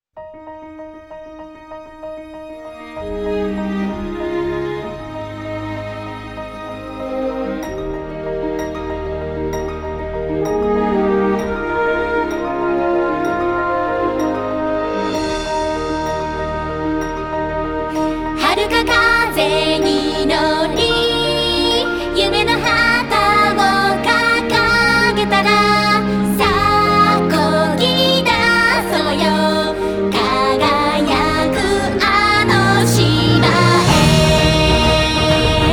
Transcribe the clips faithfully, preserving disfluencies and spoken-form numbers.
遥か風に乗り夢の旗を掲げたらさあ漕ぎ出そうよ輝くあの島へ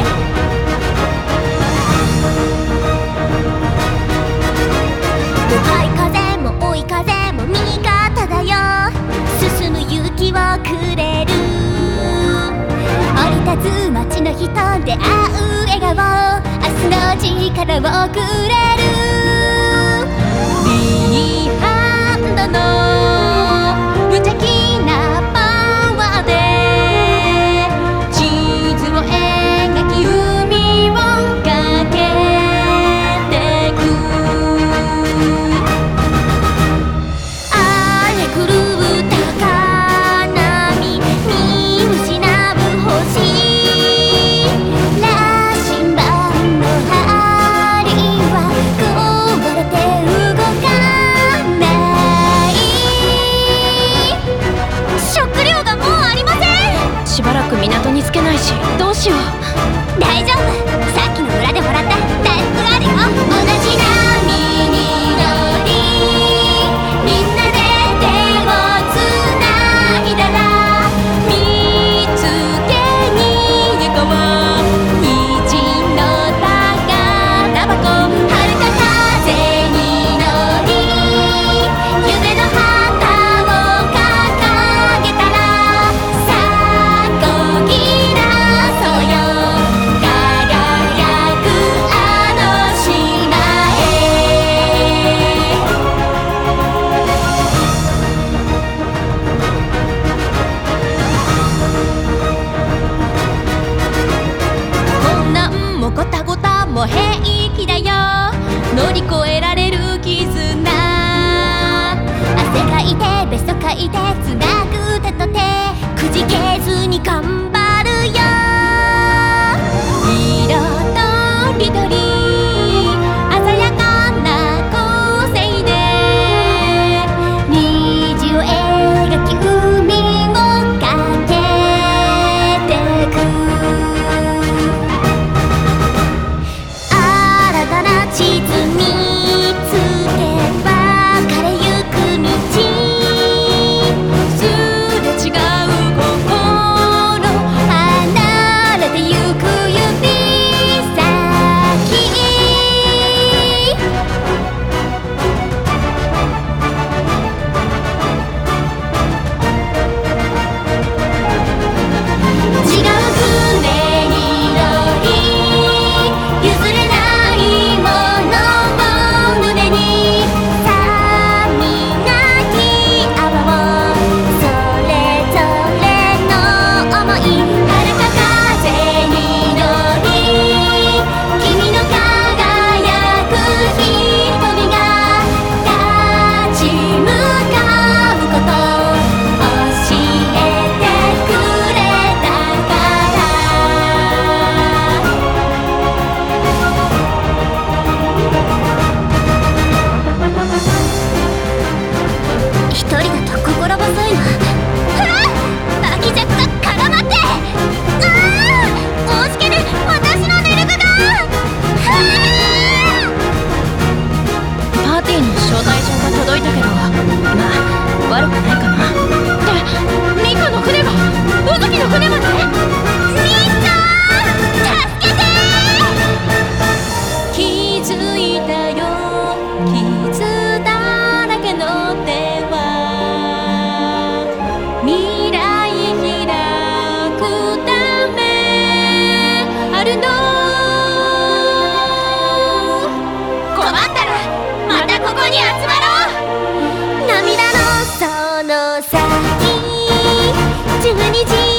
向かい風も追い風も味方だよ進む勇気をくれる降り立つ街の人出会う笑顔明日の力をくれる B ハンドの無邪気なパワーで地図を描き海を駆けてくあれ狂う高波見失う星羅針盤の針は壊れて動かない食料がもうありませんしばらく港に着けないしどうしよう。 大丈夫さっきの村でもらった大福あるよ同じ波に乗りみんなで手をつないだら見つけに行こう虹の宝箱遥か風に乗り夢の旗を掲げたらさあ漕ぎ出そうよ輝くあの島へ困難もごたごたも平気だよ乗り越えられる絆汗かいてベストかいてつなぐ手と手くじけずに頑張るよ色とりどり鮮やかな構成で虹を描き海を駆けてく新たな地図見つけ分かれゆく道すれ違う心離れてゆく指先違う船に乗り譲れないものを胸にさあ磨き合おうそれぞれの想い遥か風に乗り君の輝く瞳が立ち向かうこと教えてくれたから一人だと心細いのうわっ巻き尺が絡まってうわー大しけで私の寝る具がうわパーティーの招待状が届いたけどまあ悪くないかな。ってミカの船がウズキの船までーみんな助けて気づいたよ傷だらけの手は未来開くためあるの困ったらまたここに集まろう涙のその先じゅうにじ